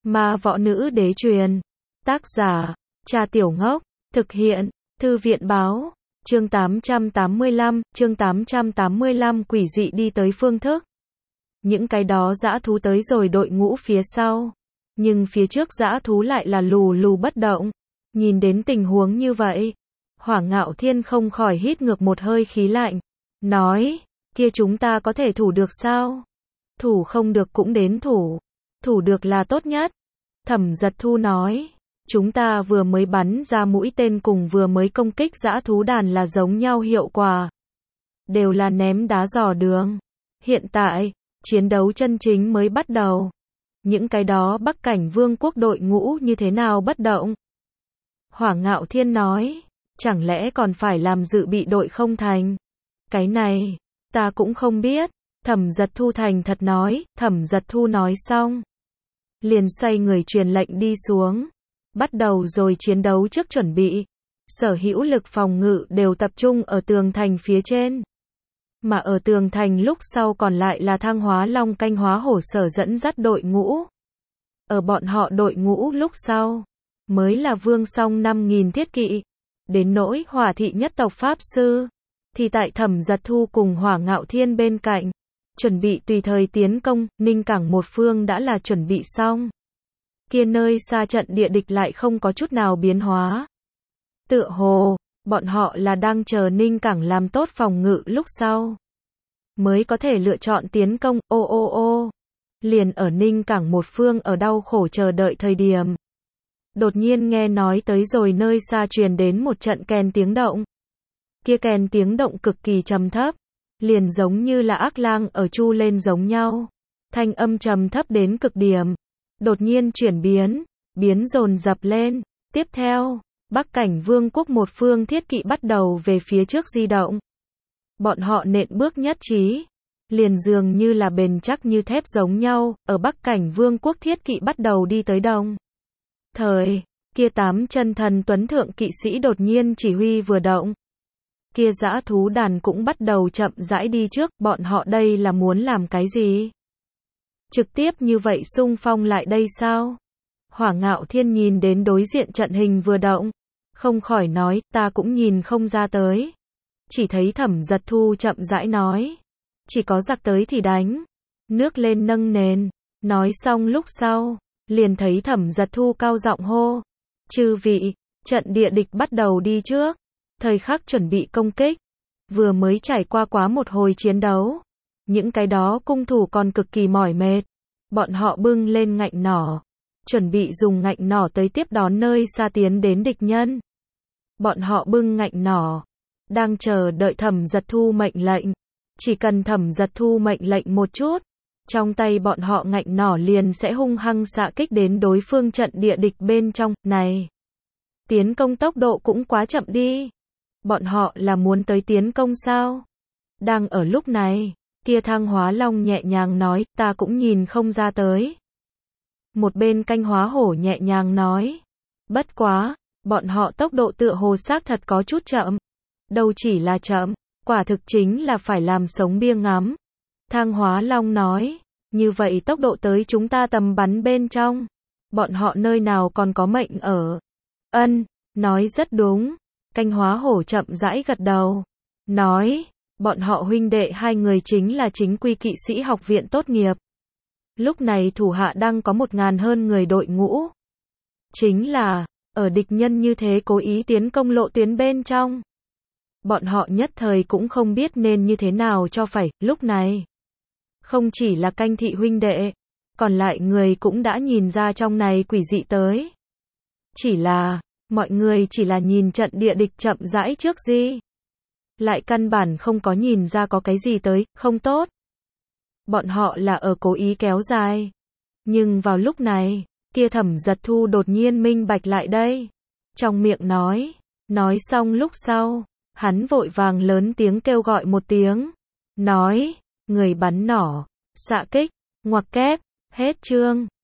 Ma võ nữ đế truyền. Tác giả, Cha Tiểu Ngốc. Thực hiện, Thư viện báo. Chương 885, quỷ dị đi tới phương thức. Những cái đó dã thú tới rồi đội ngũ phía sau. Nhưng phía trước dã thú lại là lù lù bất động. Nhìn đến tình huống như vậy, Hỏa Ngạo Thiên không khỏi hít ngược một hơi khí lạnh. Nói, kia chúng ta có thể thủ được sao? Thủ không được cũng đến thủ. Thủ được là tốt nhất. Thẩm Giật Thu nói, chúng ta vừa mới bắn ra mũi tên cùng vừa mới công kích dã thú đàn là giống nhau hiệu quả. Đều là ném đá dò đường. Hiện tại, chiến đấu chân chính mới bắt đầu. Những cái đó Bắc Cảnh Vương quốc đội ngũ như thế nào bất động? Hỏa Ngạo Thiên nói, chẳng lẽ còn phải làm dự bị đội không thành? Cái này, ta cũng không biết. Thẩm Giật Thu thành thật nói. Thẩm Giật Thu nói xong, liền xoay người truyền lệnh đi xuống. Bắt đầu rồi chiến đấu trước chuẩn bị. Sở hữu lực phòng ngự đều tập trung ở tường thành phía trên. Mà ở tường thành lúc sau còn lại là Thang Hóa Long Canh Hóa Hổ Sở dẫn dắt đội ngũ. Ở bọn họ đội ngũ lúc sau, mới là Vương Song 5.000 thiết kỵ. Đến nỗi Hỏa Thị nhất tộc Pháp Sư, thì tại Thẩm Giật Thu cùng Hỏa Ngạo Thiên bên cạnh, chuẩn bị tùy thời tiến công. Ninh Cảng một phương đã là chuẩn bị xong. Kia nơi xa trận địa địch lại không có chút nào biến hóa. Tựa hồ, bọn họ là đang chờ Ninh Cảng làm tốt phòng ngự lúc sau, mới có thể lựa chọn tiến công. Liền ở Ninh Cảng một phương ở đau khổ chờ đợi thời điểm. Đột nhiên nghe nói tới rồi nơi xa truyền đến một trận kèn tiếng động. Kia kèn tiếng động cực kỳ trầm thấp, liền giống như là ác lang ở chu lên giống nhau. Thanh âm trầm thấp đến cực điểm. Đột nhiên chuyển biến dồn dập lên. Tiếp theo, Bắc Cảnh Vương quốc một phương thiết kỵ bắt đầu về phía trước di động. Bọn họ nện bước nhất trí, liền dường như là bền chắc như thép giống nhau. Ở Bắc Cảnh Vương quốc thiết kỵ bắt đầu đi tới đông. Thời, kia 8 chân thần tuấn thượng kỵ sĩ đột nhiên chỉ huy vừa động. Kia dã thú đàn cũng bắt đầu chậm rãi đi trước. Bọn họ đây là muốn làm cái gì? Trực tiếp như vậy xung phong lại đây sao? Hỏa Ngạo Thiên nhìn đến đối diện trận hình vừa động, không khỏi nói, ta cũng nhìn không ra tới. Chỉ thấy Thẩm Giật Thu chậm rãi nói, chỉ có giặc tới thì đánh, nước lên nâng nền. Nói xong lúc sau, liền thấy Thẩm Giật Thu cao giọng hô, chư vị, trận địa địch bắt đầu đi trước, thời khắc chuẩn bị công kích. Vừa mới trải qua quá một hồi chiến đấu, những cái đó cung thủ còn cực kỳ mỏi mệt. Bọn họ bưng lên ngạnh nỏ, chuẩn bị dùng ngạnh nỏ tới tiếp đón nơi xa tiến đến địch nhân. Bọn họ bưng ngạnh nỏ, đang chờ đợi Thẩm Giật Thu mệnh lệnh. Chỉ cần Thẩm Giật Thu mệnh lệnh một chút, trong tay bọn họ ngạnh nỏ liền sẽ hung hăng xạ kích đến đối phương trận địa địch bên trong. Này, tiến công tốc độ cũng quá chậm đi. Bọn họ là muốn tới tiến công sao? Đang ở lúc này, kia Thang Hóa Long nhẹ nhàng nói, ta cũng nhìn không ra tới. Một bên Canh Hóa Hổ nhẹ nhàng nói, bất quá, bọn họ tốc độ tựa hồ xác thật có chút chậm. Đâu chỉ là chậm, quả thực chính là phải làm sống bia ngắm. Thang Hóa Long nói, như vậy tốc độ tới chúng ta tầm bắn bên trong. Bọn họ nơi nào còn có mệnh ở? Ân, nói rất đúng. Canh Hóa Hổ chậm rãi gật đầu, nói, bọn họ huynh đệ hai người chính là chính quy kỵ sĩ học viện tốt nghiệp. Lúc này thủ hạ đang có 1.000 hơn người đội ngũ. Chính là, ở địch nhân như thế cố ý tiến công lộ tuyến bên trong. Bọn họ nhất thời cũng không biết nên như thế nào cho phải. Lúc này, không chỉ là Canh thị huynh đệ, còn lại người cũng đã nhìn ra trong này quỷ dị tới. Chỉ là, mọi người chỉ là nhìn trận địa địch chậm rãi trước gì. Lại căn bản không có nhìn ra có cái gì tới, không tốt. Bọn họ là ở cố ý kéo dài. Nhưng vào lúc này, kia Thẩm Giật Thu đột nhiên minh bạch lại đây. Trong miệng nói xong lúc sau, hắn vội vàng lớn tiếng kêu gọi một tiếng. Nói, người bắn nỏ, xạ kích, ngoặc kép, hết chương.